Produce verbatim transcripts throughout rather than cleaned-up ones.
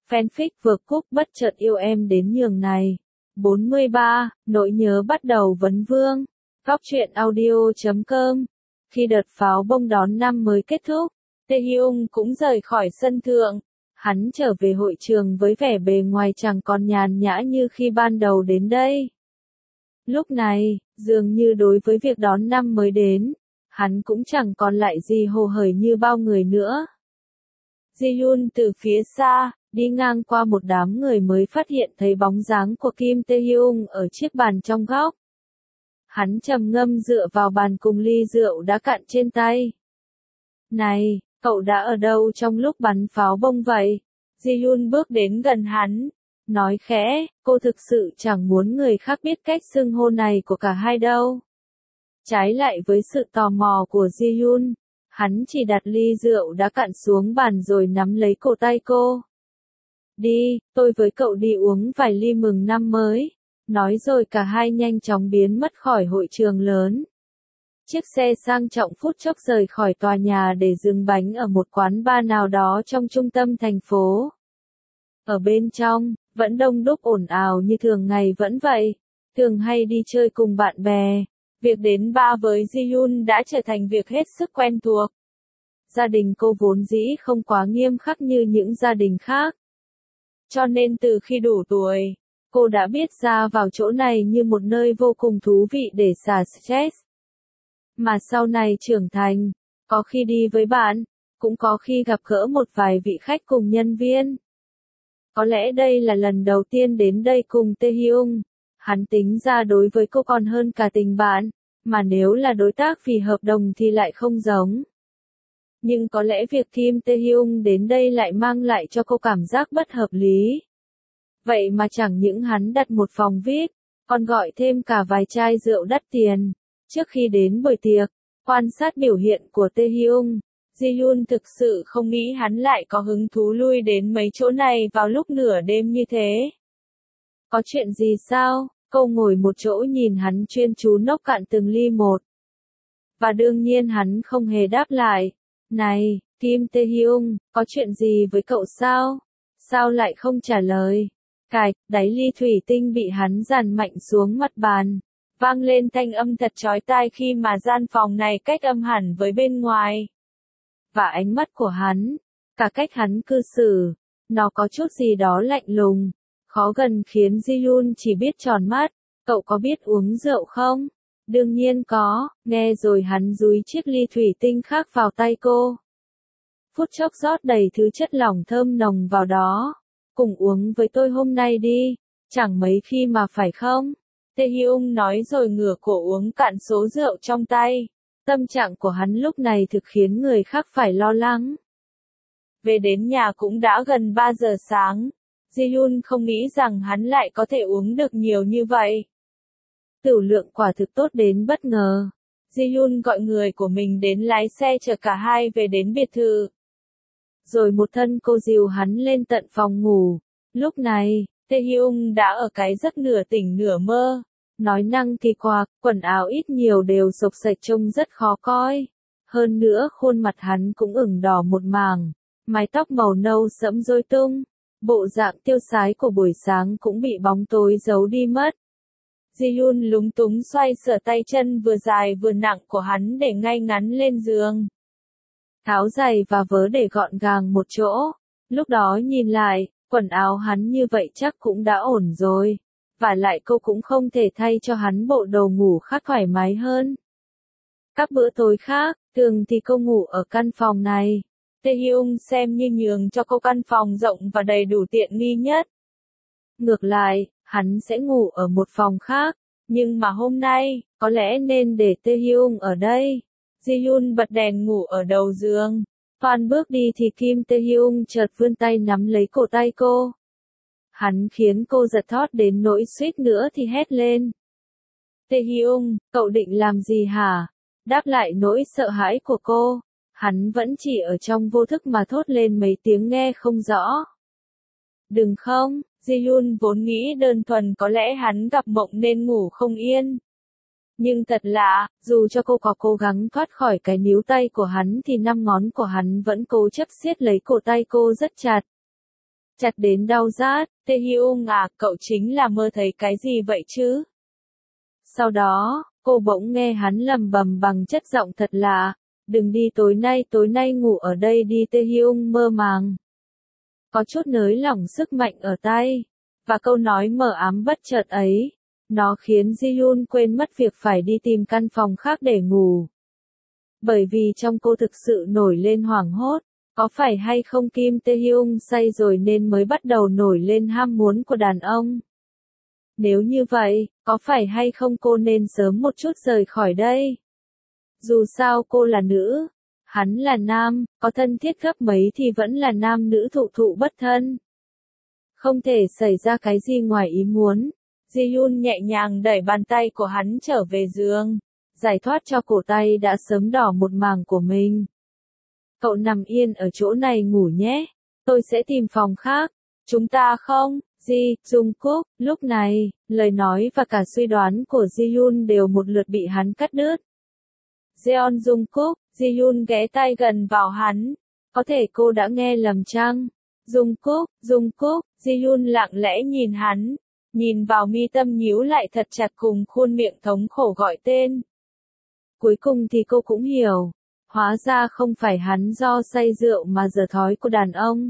Fanfic vượt cúp bất chợt yêu em đến nhường này. bốn mươi ba, nỗi nhớ bắt đầu vấn vương. Góc truyện audio chấm com. Khi đợt pháo bông đón năm mới kết thúc, Taehyung cũng rời khỏi sân thượng. Hắn trở về hội trường với vẻ bề ngoài chẳng còn nhàn nhã như khi ban đầu đến đây. Lúc này, dường như đối với việc đón năm mới đến, hắn cũng chẳng còn lại gì hồ hởi như bao người nữa. Ji-yoon từ phía xa, đi ngang qua một đám người mới phát hiện thấy bóng dáng của Kim Taehyung ở chiếc bàn trong góc. Hắn trầm ngâm dựa vào bàn cùng ly rượu đã cạn trên tay. Này, cậu đã ở đâu trong lúc bắn pháo bông vậy? Ji-yoon bước đến gần hắn, nói khẽ, cô thực sự chẳng muốn người khác biết cách xưng hô này của cả hai đâu. Trái lại với sự tò mò của Ji-yoon, hắn chỉ đặt ly rượu đã cạn xuống bàn rồi nắm lấy cổ tay cô. Đi, tôi với cậu đi uống vài ly mừng năm mới. Nói rồi cả hai nhanh chóng biến mất khỏi hội trường lớn. Chiếc xe sang trọng phút chốc rời khỏi tòa nhà để dừng bánh ở một quán bar nào đó trong trung tâm thành phố. Ở bên trong, vẫn đông đúc ồn ào như thường ngày vẫn vậy. Thường hay đi chơi cùng bạn bè. Việc đến bar với Ji-yoon đã trở thành việc hết sức quen thuộc. Gia đình cô vốn dĩ không quá nghiêm khắc như những gia đình khác. Cho nên từ khi đủ tuổi, cô đã biết ra vào chỗ này như một nơi vô cùng thú vị để xả stress. Mà sau này trưởng thành, có khi đi với bạn, cũng có khi gặp gỡ một vài vị khách cùng nhân viên. Có lẽ đây là lần đầu tiên đến đây cùng Taehyung. Hắn tính ra đối với cô còn hơn cả tình bạn, mà nếu là đối tác vì hợp đồng thì lại không giống. Nhưng có lẽ việc Kim Taehyung đến đây lại mang lại cho cô cảm giác bất hợp lý. Vậy mà chẳng những hắn đặt một phòng vi ai pi, còn gọi thêm cả vài chai rượu đắt tiền. Trước khi đến buổi tiệc, quan sát biểu hiện của Taehyung, Ji-yoon thực sự không nghĩ hắn lại có hứng thú lui đến mấy chỗ này vào lúc nửa đêm như thế. Có chuyện gì sao? Cô ngồi một chỗ nhìn hắn chuyên chú nốc cạn từng ly một. Và đương nhiên hắn không hề đáp lại. Này, Kim Taehyung, có chuyện gì với cậu sao? Sao lại không trả lời? Cạch, đáy ly thủy tinh bị hắn dàn mạnh xuống mặt bàn. Vang lên thanh âm thật chói tai khi mà gian phòng này cách âm hẳn với bên ngoài. Và ánh mắt của hắn, cả cách hắn cư xử, nó có chút gì đó lạnh lùng, khó gần khiến Ji-yoon chỉ biết tròn mắt. Cậu có biết uống rượu không? Đương nhiên có, nghe rồi hắn dúi chiếc ly thủy tinh khác vào tay cô. Phút chốc rót đầy thứ chất lỏng thơm nồng vào đó. Cùng uống với tôi hôm nay đi, chẳng mấy khi mà phải không? Taehyung nói rồi ngửa cổ uống cạn số rượu trong tay. Tâm trạng của hắn lúc này thực khiến người khác phải lo lắng. Về đến nhà cũng đã gần ba giờ sáng. Ji-yoon không nghĩ rằng hắn lại có thể uống được nhiều như vậy. Tửu lượng quả thực tốt đến bất ngờ. Ji-yoon gọi người của mình đến lái xe chở cả hai về đến biệt thự. Rồi một thân cô dìu hắn lên tận phòng ngủ. Lúc này, Taehyung đã ở cái giấc nửa tỉnh nửa mơ. Nói năng kỳ quặc, quần áo ít nhiều đều xộc xệch trông rất khó coi. Hơn nữa khuôn mặt hắn cũng ửng đỏ một mảng. Mái tóc màu nâu sẫm rối tung. Bộ dạng tiêu sái của buổi sáng cũng bị bóng tối giấu đi mất. Ji-yoon lúng túng xoay sở tay chân vừa dài vừa nặng của hắn để ngay ngắn lên giường. Tháo giày và vớ để gọn gàng một chỗ. Lúc đó nhìn lại, quần áo hắn như vậy chắc cũng đã ổn rồi. Và lại cô cũng không thể thay cho hắn bộ đồ ngủ khác thoải mái hơn. Các bữa tối khác, thường thì cô ngủ ở căn phòng này. Taehyung xem như nhường cho cô căn phòng rộng và đầy đủ tiện nghi nhất. Ngược lại, hắn sẽ ngủ ở một phòng khác. Nhưng mà hôm nay, có lẽ nên để Taehyung ở đây. Ji-yoon bật đèn ngủ ở đầu giường. Toàn bước đi thì Kim Taehyung chợt vươn tay nắm lấy cổ tay cô. Hắn khiến cô giật thót đến nỗi suýt nữa thì hét lên. Taehyung, cậu định làm gì hả? Đáp lại nỗi sợ hãi của cô, hắn vẫn chỉ ở trong vô thức mà thốt lên mấy tiếng nghe không rõ. Đừng không, Ji-yoon vốn nghĩ đơn thuần có lẽ hắn gặp mộng nên ngủ không yên. Nhưng thật lạ, dù cho cô có cố gắng thoát khỏi cái níu tay của hắn thì năm ngón của hắn vẫn cố chấp siết lấy cổ tay cô rất chặt. chặt đến đau rát. Tae Hyung à, cậu chính là mơ thấy cái gì vậy chứ? Sau đó, cô bỗng nghe hắn lầm bầm bằng chất giọng thật lạ, đừng đi tối nay, tối nay ngủ ở đây đi. Tae Hyung mơ màng, có chút nới lỏng sức mạnh ở tay, và câu nói mờ ám bất chợt ấy, nó khiến Ji-yoon quên mất việc phải đi tìm căn phòng khác để ngủ. Bởi vì trong cô thực sự nổi lên hoảng hốt, có phải hay không Kim Tae Hyung say rồi nên mới bắt đầu nổi lên ham muốn của đàn ông? Nếu như vậy, có phải hay không cô nên sớm một chút rời khỏi đây? Dù sao cô là nữ, hắn là nam, có thân thiết gấp mấy thì vẫn là nam nữ thụ thụ bất thân. Không thể xảy ra cái gì ngoài ý muốn. Ji-yoon nhẹ nhàng đẩy bàn tay của hắn trở về giường, giải thoát cho cổ tay đã sớm đỏ một mảng của mình. Cậu nằm yên ở chỗ này ngủ nhé, tôi sẽ tìm phòng khác. Chúng ta không, Ji, Jungkook. Lúc này, lời nói và cả suy đoán của Ji-yoon đều một lượt bị hắn cắt đứt. Jeon Jungkook, Ji-yoon ghé tai gần vào hắn. Có thể cô đã nghe lầm chăng? Jungkook, Jungkook, Ji-yoon lặng lẽ nhìn hắn, nhìn vào mi tâm nhíu lại thật chặt cùng khuôn miệng thống khổ gọi tên. Cuối cùng thì cô cũng hiểu, hóa ra không phải hắn do say rượu mà giờ thói của đàn ông.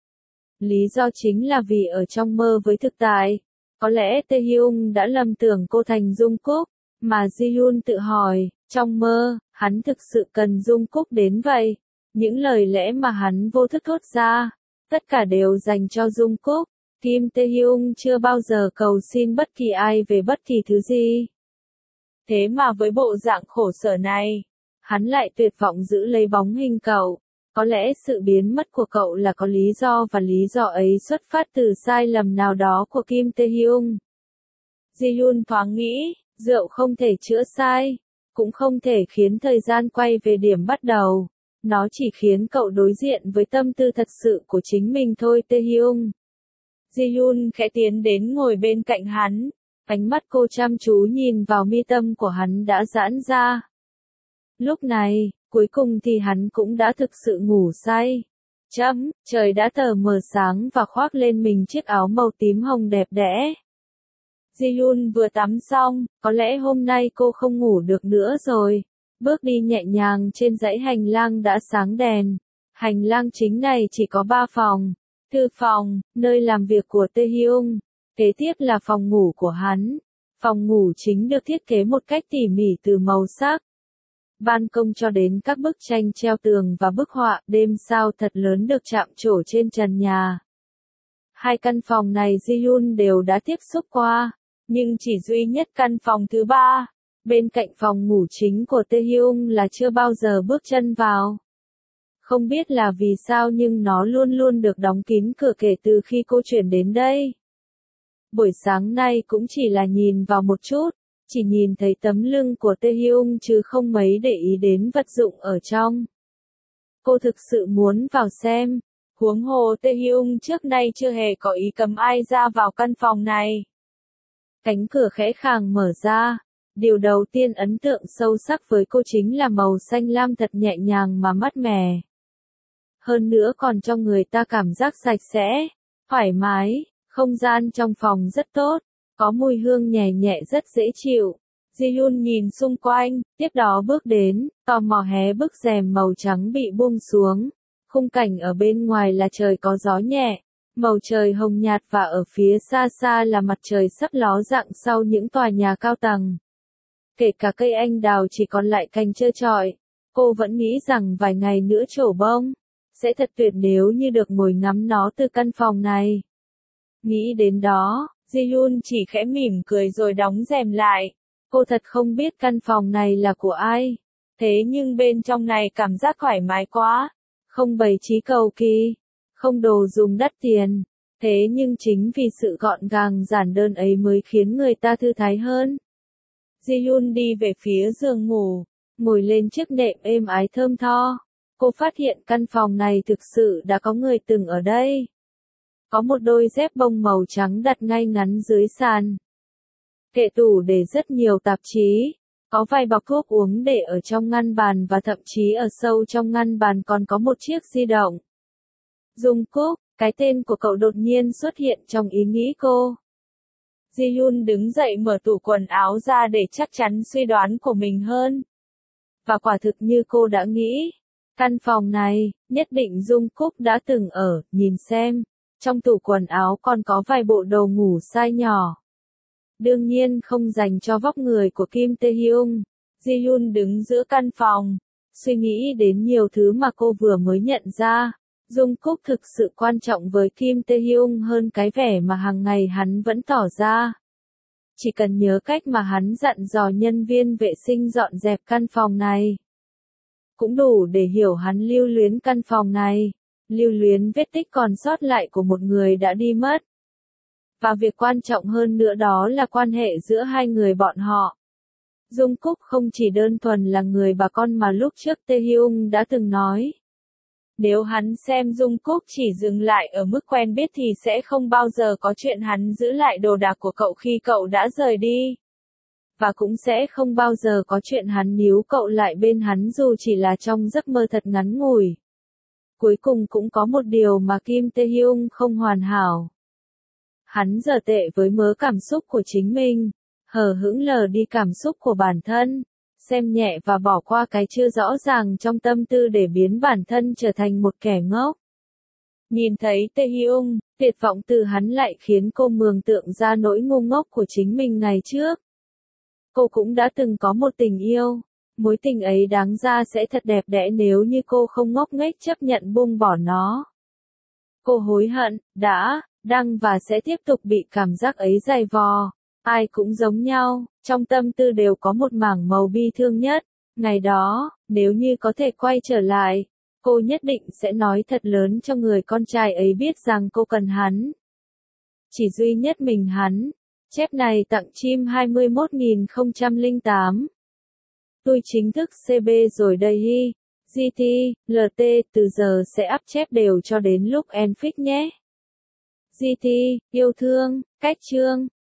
Lý do chính là vì ở trong mơ với thực tại, có lẽ Tae Hyung đã lầm tưởng cô thành Jungkook, mà Ji-yoon tự hỏi, trong mơ, hắn thực sự cần Jungkook đến vậy. Những lời lẽ mà hắn vô thức thốt ra, tất cả đều dành cho Jungkook. Kim Tae Hyung chưa bao giờ cầu xin bất kỳ ai về bất kỳ thứ gì. Thế mà với bộ dạng khổ sở này, hắn lại tuyệt vọng giữ lấy bóng hình cậu. Có lẽ sự biến mất của cậu là có lý do và lý do ấy xuất phát từ sai lầm nào đó của Kim Tae Hyung. Ji-yoon thoáng nghĩ, rượu không thể chữa sai, cũng không thể khiến thời gian quay về điểm bắt đầu. Nó chỉ khiến cậu đối diện với tâm tư thật sự của chính mình thôi. Tae Hyung. Ji-yoon khẽ tiến đến ngồi bên cạnh hắn, ánh mắt cô chăm chú nhìn vào mi tâm của hắn đã giãn ra. Lúc này, cuối cùng thì hắn cũng đã thực sự ngủ say. Chấm, trời đã tờ mờ sáng và khoác lên mình chiếc áo màu tím hồng đẹp đẽ. Ji-yoon vừa tắm xong, có lẽ hôm nay cô không ngủ được nữa rồi. Bước đi nhẹ nhàng trên dãy hành lang đã sáng đèn. Hành lang chính này chỉ có ba phòng. Thư phòng, nơi làm việc của Tae Hyung. Kế tiếp là phòng ngủ của hắn. Phòng ngủ chính được thiết kế một cách tỉ mỉ từ màu sắc, ban công cho đến các bức tranh treo tường và bức họa đêm sao thật lớn được chạm trổ trên trần nhà. Hai căn phòng này Ji-yoon đều đã tiếp xúc qua, nhưng chỉ duy nhất căn phòng thứ ba, bên cạnh phòng ngủ chính của Tae Hyung là chưa bao giờ bước chân vào. Không biết là vì sao nhưng nó luôn luôn được đóng kín cửa kể từ khi cô chuyển đến đây. Buổi sáng nay cũng chỉ là nhìn vào một chút, chỉ nhìn thấy tấm lưng của Tae Hyung chứ không mấy để ý đến vật dụng ở trong. Cô thực sự muốn vào xem, huống hồ Tae Hyung trước nay chưa hề có ý cấm ai ra vào căn phòng này. Cánh cửa khẽ khàng mở ra, điều đầu tiên ấn tượng sâu sắc với cô chính là màu xanh lam thật nhẹ nhàng mà mát mẻ. Hơn nữa còn cho người ta cảm giác sạch sẽ, thoải mái, không gian trong phòng rất tốt. Có mùi hương nhẹ nhẹ rất dễ chịu. Ji-yoon nhìn xung quanh, tiếp đó bước đến, tò mò hé bức rèm màu trắng bị buông xuống. Khung cảnh ở bên ngoài là trời có gió nhẹ, màu trời hồng nhạt và ở phía xa xa là mặt trời sắp ló dạng sau những tòa nhà cao tầng. Kể cả cây anh đào chỉ còn lại cành trơ trọi, cô vẫn nghĩ rằng vài ngày nữa trổ bông, sẽ thật tuyệt nếu như được ngồi ngắm nó từ căn phòng này. Nghĩ đến đó, Ji-yoon chỉ khẽ mỉm cười rồi đóng rèm lại. Cô thật không biết căn phòng này là của ai. Thế nhưng bên trong này cảm giác thoải mái quá. Không bày trí cầu kỳ. Không đồ dùng đắt tiền. Thế nhưng chính vì sự gọn gàng giản đơn ấy mới khiến người ta thư thái hơn. Ji-yoon đi về phía giường ngủ. Ngồi lên chiếc nệm êm ái thơm tho. Cô phát hiện căn phòng này thực sự đã có người từng ở đây. Có một đôi dép bông màu trắng đặt ngay ngắn dưới sàn. Kệ tủ để rất nhiều tạp chí. Có vài bọc thuốc uống để ở trong ngăn bàn và thậm chí ở sâu trong ngăn bàn còn có một chiếc di động. Jungkook, Cái tên của cậu đột nhiên xuất hiện trong ý nghĩ cô. Ji-yoon đứng dậy mở tủ quần áo ra để chắc chắn suy đoán của mình hơn. Và quả thực như cô đã nghĩ. Căn phòng này, nhất định Jungkook đã từng ở, nhìn xem. Trong tủ quần áo còn có vài bộ đồ ngủ size nhỏ. Đương nhiên không dành cho vóc người của Kim Tae-hyung. Ji-yoon đứng giữa căn phòng, suy nghĩ đến nhiều thứ mà cô vừa mới nhận ra. Jungkook thực sự quan trọng với Kim Tae-hyung hơn cái vẻ mà hàng ngày hắn vẫn tỏ ra. Chỉ cần nhớ cách mà hắn dặn dò nhân viên vệ sinh dọn dẹp căn phòng này, cũng đủ để hiểu hắn lưu luyến căn phòng này, lưu luyến vết tích còn sót lại của một người đã đi mất. Và việc quan trọng hơn nữa đó là quan hệ giữa hai người bọn họ. Jungkook không chỉ đơn thuần là người bà con mà lúc trước Tae-hyung đã từng nói. Nếu hắn xem Jungkook chỉ dừng lại ở mức quen biết thì sẽ không bao giờ có chuyện hắn giữ lại đồ đạc của cậu khi cậu đã rời đi. Và cũng sẽ không bao giờ có chuyện hắn níu cậu lại bên hắn dù chỉ là trong giấc mơ thật ngắn ngủi. Cuối cùng cũng có một điều mà Kim Tae-hyung không hoàn hảo. Hắn dở tệ với mớ cảm xúc của chính mình, hờ hững lờ đi cảm xúc của bản thân, xem nhẹ và bỏ qua cái chưa rõ ràng trong tâm tư để biến bản thân trở thành một kẻ ngốc. Nhìn thấy Tae-hyung, tuyệt vọng từ hắn lại khiến cô mường tượng ra nỗi ngu ngốc của chính mình ngày trước. Cô cũng đã từng có một tình yêu, mối tình ấy đáng ra sẽ thật đẹp đẽ nếu như cô không ngốc nghếch chấp nhận buông bỏ nó. Cô hối hận, đã, đang và sẽ tiếp tục bị cảm giác ấy dày vò. Ai cũng giống nhau, trong tâm tư đều có một mảng màu bi thương nhất. Ngày đó, nếu như có thể quay trở lại, cô nhất định sẽ nói thật lớn cho người con trai ấy biết rằng cô cần hắn. Chỉ duy nhất mình hắn. Chép này tặng chim hai mươi mốt nghìn không trăm lẻ tám. Tôi chính thức xê bê rồi đây hi. giê tê, lờ tê, từ giờ sẽ up chép đều cho đến lúc Enfix nhé. giê tê, yêu thương, cách chương.